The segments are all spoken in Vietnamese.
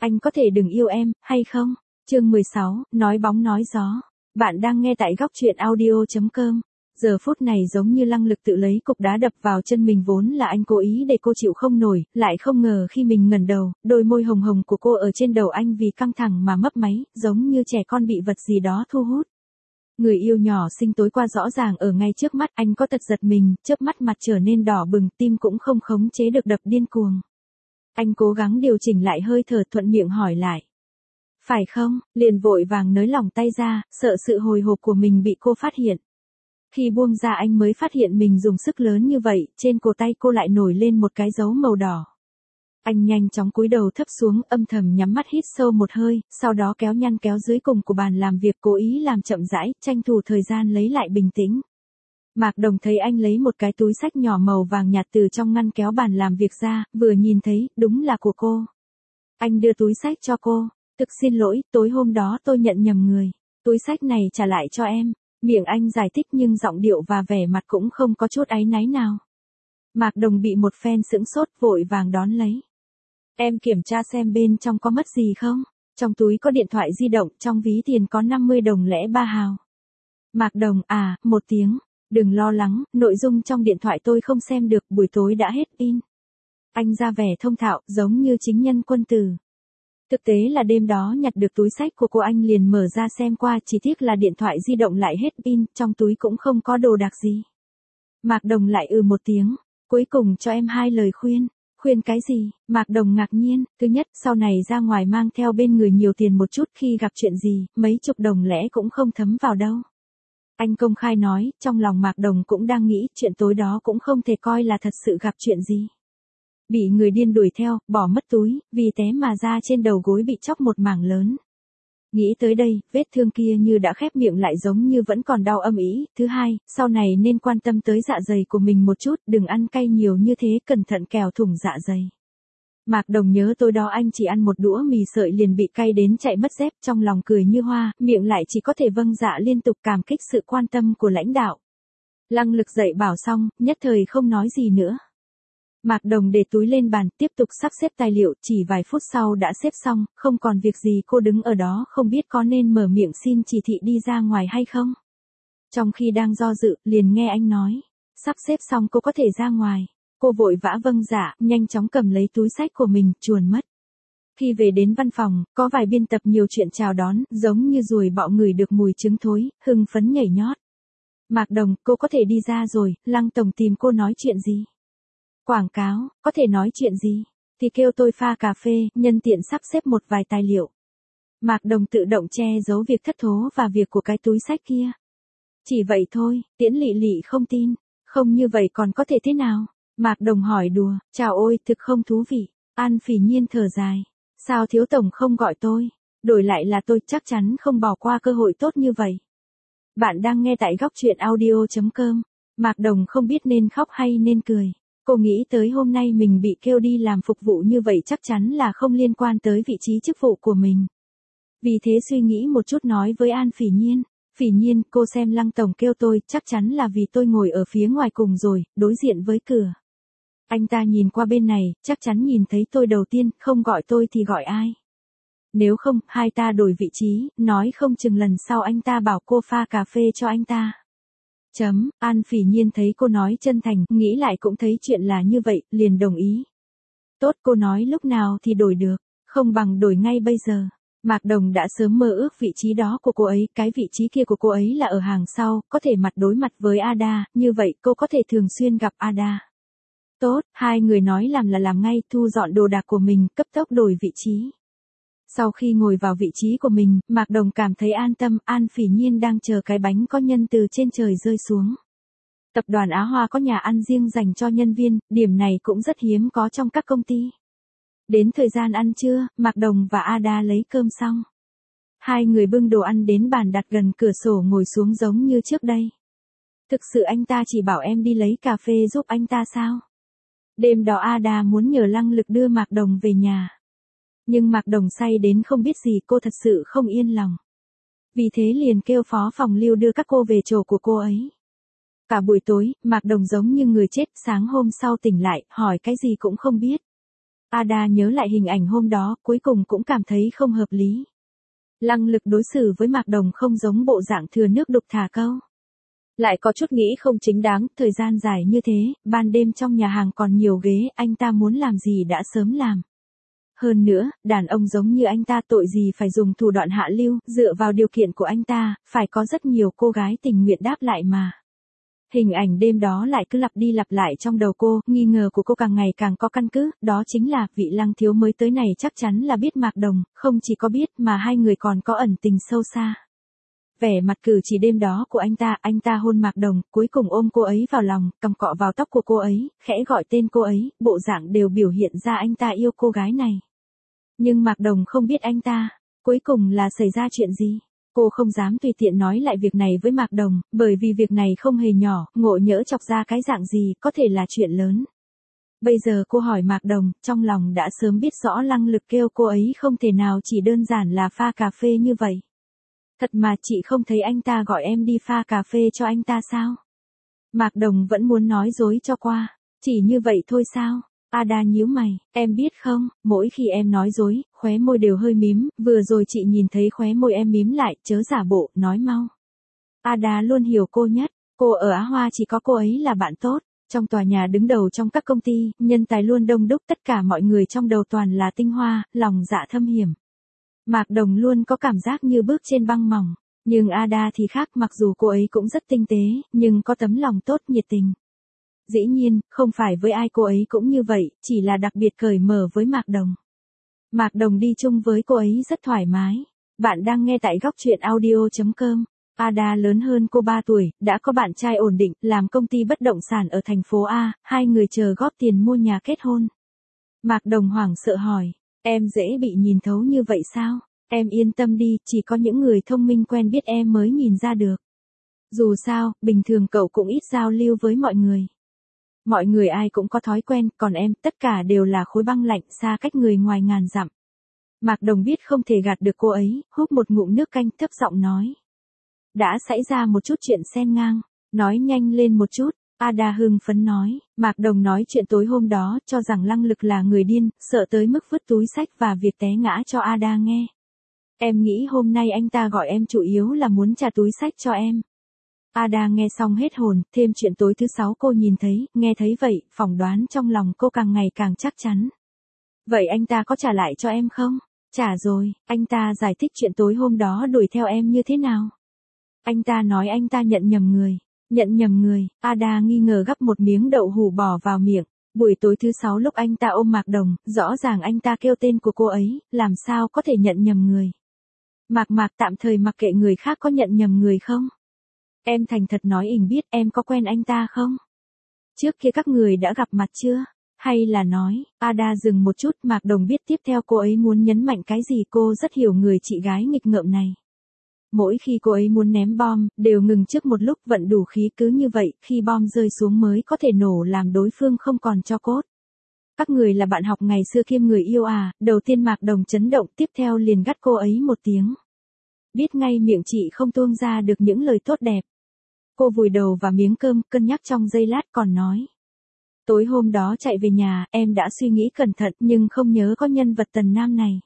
Anh có thể đừng yêu em, hay không? Chương 16, nói bóng nói gió. Bạn đang nghe tại góc truyện audio.com. Giờ phút này giống như lăng lực tự lấy cục đá đập vào chân mình, vốn là anh cố ý để cô chịu không nổi, lại không ngờ khi mình ngẩng đầu, đôi môi hồng hồng của cô ở trên đầu anh vì căng thẳng mà mấp máy, giống như trẻ con bị vật gì đó thu hút. Người yêu nhỏ xinh tối qua rõ ràng ở ngay trước mắt, anh có tật giật mình, chớp mắt mặt trở nên đỏ bừng, tim cũng không khống chế được đập điên cuồng. Anh cố gắng điều chỉnh lại hơi thở, thuận miệng hỏi lại. Phải không? Liền vội vàng nới lỏng tay ra, sợ sự hồi hộp của mình bị cô phát hiện. Khi buông ra anh mới phát hiện mình dùng sức lớn như vậy, trên cổ tay cô lại nổi lên một cái dấu màu đỏ. Anh nhanh chóng cúi đầu thấp xuống, âm thầm nhắm mắt hít sâu một hơi, sau đó kéo nhăn kéo dưới cùng của bàn làm việc, cố ý làm chậm rãi, tranh thủ thời gian lấy lại bình tĩnh. Mạc Đồng thấy anh lấy một cái túi xách nhỏ màu vàng nhạt từ trong ngăn kéo bàn làm việc ra, vừa nhìn thấy, đúng là của cô. Anh đưa túi xách cho cô. Thực xin lỗi, tối hôm đó tôi nhận nhầm người. Túi xách này trả lại cho em. Miệng anh giải thích nhưng giọng điệu và vẻ mặt cũng không có chút áy náy nào. Mạc Đồng bị một phen sững sốt, vội vàng đón lấy. Em kiểm tra xem bên trong có mất gì không? Trong túi có điện thoại di động, trong ví tiền có 50 đồng lẻ 3 hào. Mạc Đồng, một tiếng. Đừng lo lắng, nội dung trong điện thoại tôi không xem được, buổi tối đã hết pin. Anh ra vẻ thông thạo, giống như chính nhân quân tử. Thực tế là đêm đó nhặt được túi xách của cô, anh liền mở ra xem qua, chỉ tiếc là điện thoại di động lại hết pin, trong túi cũng không có đồ đạc gì. Mạc Đồng lại một tiếng, cuối cùng cho em 2 lời khuyên. Khuyên cái gì? Mạc Đồng ngạc nhiên. Thứ nhất, sau này ra ngoài mang theo bên người nhiều tiền một chút, khi gặp chuyện gì, mấy chục đồng lẻ cũng không thấm vào đâu. Anh công khai nói, trong lòng Mạc Đồng cũng đang nghĩ, chuyện tối đó cũng không thể coi là thật sự gặp chuyện gì. Bị người điên đuổi theo, bỏ mất túi, vì té mà da trên đầu gối bị chóc một mảng lớn. Nghĩ tới đây, vết thương kia như đã khép miệng lại, giống như vẫn còn đau âm ỉ. Thứ hai, sau này nên quan tâm tới dạ dày của mình một chút, đừng ăn cay nhiều như thế, cẩn thận kẻo thủng dạ dày. Mạc Đồng nhớ tối đó anh chỉ ăn một đũa mì sợi liền bị cay đến chạy mất dép, trong lòng cười như hoa, miệng lại chỉ có thể vâng dạ liên tục, cảm kích sự quan tâm của lãnh đạo. Lăng lực dạy bảo xong, nhất thời không nói gì nữa. Mạc Đồng để túi lên bàn, tiếp tục sắp xếp tài liệu, chỉ vài phút sau đã xếp xong, không còn việc gì, cô đứng ở đó không biết có nên mở miệng xin chỉ thị đi ra ngoài hay không. Trong khi đang do dự, liền nghe anh nói, sắp xếp xong cô có thể ra ngoài. Cô vội vã vâng dạ, nhanh chóng cầm lấy túi xách của mình, chuồn mất. Khi về đến văn phòng, có vài biên tập nhiều chuyện chào đón, giống như ruồi bọ ngửi được mùi trứng thối, hưng phấn nhảy nhót. Mạc Đồng, cô có thể đi ra rồi, Lăng tổng tìm cô nói chuyện gì? Quảng cáo, có thể nói chuyện gì? Thì kêu tôi pha cà phê, nhân tiện sắp xếp một vài tài liệu. Mạc Đồng tự động che giấu việc thất thố và việc của cái túi xách kia. Chỉ vậy thôi, Tiễn Lị Lị không tin. Không như vậy còn có thể thế nào? Mạc Đồng hỏi đùa, chào ôi, thực không thú vị. An Phỉ Nhiên thở dài. Sao thiếu tổng không gọi tôi? Đổi lại là tôi chắc chắn không bỏ qua cơ hội tốt như vậy. Bạn đang nghe tại góc truyện audio.com. Mạc Đồng không biết nên khóc hay nên cười. Cô nghĩ tới hôm nay mình bị kêu đi làm phục vụ như vậy chắc chắn là không liên quan tới vị trí chức vụ của mình. Vì thế suy nghĩ một chút nói với An Phỉ Nhiên. Phỉ Nhiên, cô xem Lăng tổng kêu tôi, chắc chắn là vì tôi ngồi ở phía ngoài cùng rồi, đối diện với cửa. Anh ta nhìn qua bên này, chắc chắn nhìn thấy tôi đầu tiên, không gọi tôi thì gọi ai. Nếu không, hai ta đổi vị trí, nói không chừng lần sau anh ta bảo cô pha cà phê cho anh ta. An Phỉ Nhiên thấy cô nói chân thành, nghĩ lại cũng thấy chuyện là như vậy, liền đồng ý. Tốt, cô nói lúc nào thì đổi được, không bằng đổi ngay bây giờ. Mạc Đồng đã sớm mơ ước vị trí đó của cô ấy, cái vị trí kia của cô ấy là ở hàng sau, có thể mặt đối mặt với Ada, như vậy cô có thể thường xuyên gặp Ada. Tốt, hai người nói làm là làm ngay, thu dọn đồ đạc của mình, cấp tốc đổi vị trí. Sau khi ngồi vào vị trí của mình, Mạc Đồng cảm thấy an tâm, An Phỉ Nhiên đang chờ cái bánh có nhân từ trên trời rơi xuống. Tập đoàn Á Hoa có nhà ăn riêng dành cho nhân viên, điểm này cũng rất hiếm có trong các công ty. Đến thời gian ăn trưa, Mạc Đồng và Ada lấy cơm xong. Hai người bưng đồ ăn đến bàn đặt gần cửa sổ ngồi xuống giống như trước đây. Thực sự anh ta chỉ bảo em đi lấy cà phê giúp anh ta sao? Đêm đó Ada muốn nhờ Lăng Lực đưa Mạc Đồng về nhà. Nhưng Mạc Đồng say đến không biết gì, cô thật sự không yên lòng. Vì thế liền kêu phó phòng Lưu đưa các cô về chỗ của cô ấy. Cả buổi tối, Mạc Đồng giống như người chết, sáng hôm sau tỉnh lại, hỏi cái gì cũng không biết. Ada nhớ lại hình ảnh hôm đó, cuối cùng cũng cảm thấy không hợp lý. Lăng Lực đối xử với Mạc Đồng không giống bộ dạng thừa nước đục thả câu. Lại có chút nghĩ không chính đáng, thời gian dài như thế, ban đêm trong nhà hàng còn nhiều ghế, anh ta muốn làm gì đã sớm làm. Hơn nữa, đàn ông giống như anh ta tội gì phải dùng thủ đoạn hạ lưu, dựa vào điều kiện của anh ta, phải có rất nhiều cô gái tình nguyện đáp lại mà. Hình ảnh đêm đó lại cứ lặp đi lặp lại trong đầu cô, nghi ngờ của cô càng ngày càng có căn cứ, đó chính là vị Lăng thiếu mới tới này chắc chắn là biết Mạc Đồng, không chỉ có biết mà hai người còn có ẩn tình sâu xa. Vẻ mặt cử chỉ đêm đó của anh ta hôn Mạc Đồng, cuối cùng ôm cô ấy vào lòng, cầm cọ vào tóc của cô ấy, khẽ gọi tên cô ấy, bộ dạng đều biểu hiện ra anh ta yêu cô gái này. Nhưng Mạc Đồng không biết anh ta, cuối cùng là xảy ra chuyện gì. Cô không dám tùy tiện nói lại việc này với Mạc Đồng, bởi vì việc này không hề nhỏ, ngộ nhỡ chọc ra cái dạng gì, có thể là chuyện lớn. Bây giờ cô hỏi Mạc Đồng, trong lòng đã sớm biết rõ Lăng Lực kêu cô ấy không thể nào chỉ đơn giản là pha cà phê như vậy. Thật mà chị không thấy anh ta gọi em đi pha cà phê cho anh ta sao? Mạc Đồng vẫn muốn nói dối cho qua, chỉ như vậy thôi sao? Ada nhíu mày, em biết không, mỗi khi em nói dối, khóe môi đều hơi mím, vừa rồi chị nhìn thấy khóe môi em mím lại, chớ giả bộ, nói mau. Ada luôn hiểu cô nhất, cô ở Á Hoa chỉ có cô ấy là bạn tốt, trong tòa nhà đứng đầu trong các công ty, nhân tài luôn đông đúc, tất cả mọi người trong đầu toàn là tinh hoa, lòng dạ thâm hiểm. Mạc Đồng luôn có cảm giác như bước trên băng mỏng, nhưng Ada thì khác, mặc dù cô ấy cũng rất tinh tế, nhưng có tấm lòng tốt nhiệt tình. Dĩ nhiên, không phải với ai cô ấy cũng như vậy, chỉ là đặc biệt cởi mở với Mạc Đồng. Mạc Đồng đi chung với cô ấy rất thoải mái. Bạn đang nghe tại góc truyện audio.com. Ada lớn hơn cô 3 tuổi, đã có bạn trai ổn định, làm công ty bất động sản ở thành phố A, hai người chờ góp tiền mua nhà kết hôn. Mạc Đồng hoảng sợ hỏi, em dễ bị nhìn thấu như vậy sao? Em yên tâm đi, chỉ có những người thông minh quen biết em mới nhìn ra được. Dù sao, bình thường cậu cũng ít giao lưu với mọi người. Mọi người ai cũng có thói quen, còn em, tất cả đều là khối băng lạnh, xa cách người ngoài ngàn dặm. Mạc Đồng biết không thể gạt được cô ấy, húp một ngụm nước canh, thấp giọng nói. Đã xảy ra một chút chuyện xen ngang, nói nhanh lên một chút. Ada hưng phấn nói, Mạc Đồng nói chuyện tối hôm đó, cho rằng Lăng Lực là người điên, sợ tới mức vứt túi sách và việc té ngã cho Ada nghe. Em nghĩ hôm nay anh ta gọi em chủ yếu là muốn trả túi sách cho em. Ada nghe xong hết hồn, thêm chuyện tối thứ 6 cô nhìn thấy, nghe thấy vậy, phỏng đoán trong lòng cô càng ngày càng chắc chắn. Vậy anh ta có trả lại cho em không? Trả rồi, anh ta giải thích chuyện tối hôm đó đuổi theo em như thế nào? Anh ta nói anh ta nhận nhầm người. Nhận nhầm người, Ada nghi ngờ gắp một miếng đậu hũ bỏ vào miệng. Buổi tối thứ 6 lúc anh ta ôm Mạc Đồng, rõ ràng anh ta kêu tên của cô ấy, làm sao có thể nhận nhầm người. Mạc tạm thời mặc kệ người khác có nhận nhầm người không? Em thành thật nói ình biết em có quen anh ta không? Trước kia các người đã gặp mặt chưa? Hay là nói, Ada dừng một chút, Mạc Đồng biết tiếp theo cô ấy muốn nhấn mạnh cái gì, cô rất hiểu người chị gái nghịch ngợm này. Mỗi khi cô ấy muốn ném bom, đều ngừng trước một lúc vận đủ khí, cứ như vậy, khi bom rơi xuống mới có thể nổ làm đối phương không còn tro cốt. Các người là bạn học ngày xưa kiêm người yêu à? Đầu tiên Mạc Đồng chấn động, tiếp theo liền gắt cô ấy một tiếng. Biết ngay miệng chị không tuôn ra được những lời tốt đẹp. Cô vùi đầu vào miếng cơm, cân nhắc trong giây lát còn nói. Tối hôm đó chạy về nhà, em đã suy nghĩ cẩn thận nhưng không nhớ có nhân vật Tần Nam này.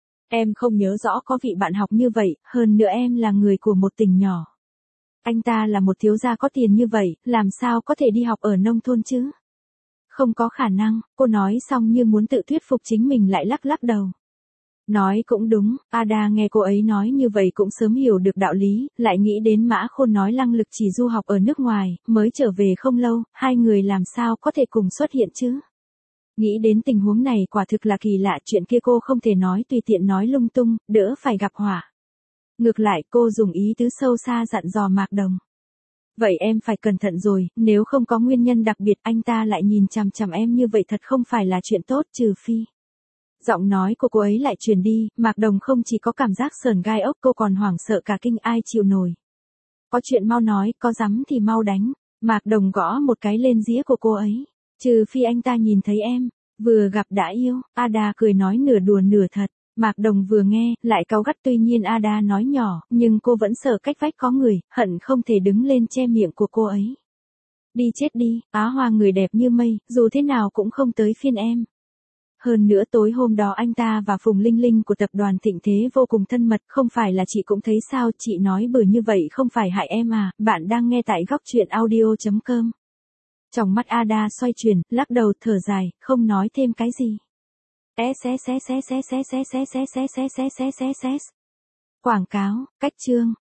Em không nhớ rõ có vị bạn học như vậy, hơn nữa em là người của một tỉnh nhỏ. Anh ta là một thiếu gia có tiền như vậy, làm sao có thể đi học ở nông thôn chứ? Không có khả năng, cô nói xong như muốn tự thuyết phục chính mình lại lắc lắc đầu. Nói cũng đúng, Ada nghe cô ấy nói như vậy cũng sớm hiểu được đạo lý, lại nghĩ đến Mã Khôn nói Lăng Lực chỉ du học ở nước ngoài, mới trở về không lâu, hai người làm sao có thể cùng xuất hiện chứ? Nghĩ đến tình huống này quả thực là kỳ lạ, chuyện kia cô không thể nói tùy tiện nói lung tung, đỡ phải gặp họa. Ngược lại cô dùng ý tứ sâu xa dặn dò Mạc Đồng. Vậy em phải cẩn thận rồi, nếu không có nguyên nhân đặc biệt anh ta lại nhìn chằm chằm em như vậy thật không phải là chuyện tốt, trừ phi. Giọng nói của cô ấy lại truyền đi, Mạc Đồng không chỉ có cảm giác sởn gai ốc, cô còn hoảng sợ cả kinh, ai chịu nổi. Có chuyện mau nói, có dám thì mau đánh. Mạc Đồng gõ một cái lên dĩa của cô ấy. Trừ phi anh ta nhìn thấy em, vừa gặp đã yêu. Ada cười nói nửa đùa nửa thật. Mạc Đồng vừa nghe, lại cáu gắt, tuy nhiên Ada nói nhỏ, nhưng cô vẫn sợ cách vách có người, hận không thể đứng lên che miệng của cô ấy. Đi chết đi, Á Hoa người đẹp như mây, dù thế nào cũng không tới phiên em. Hơn nữa tối hôm đó anh ta và Phùng Linh Linh của tập đoàn Thịnh Thế vô cùng thân mật, không phải là chị cũng thấy sao, chị nói bừa như vậy không phải hại em à, bạn đang nghe tại góc truyện audio.com. Trong mắt Ada xoay chuyển, lắc đầu thở dài, không nói thêm cái gì. Quảng cáo, cách chương.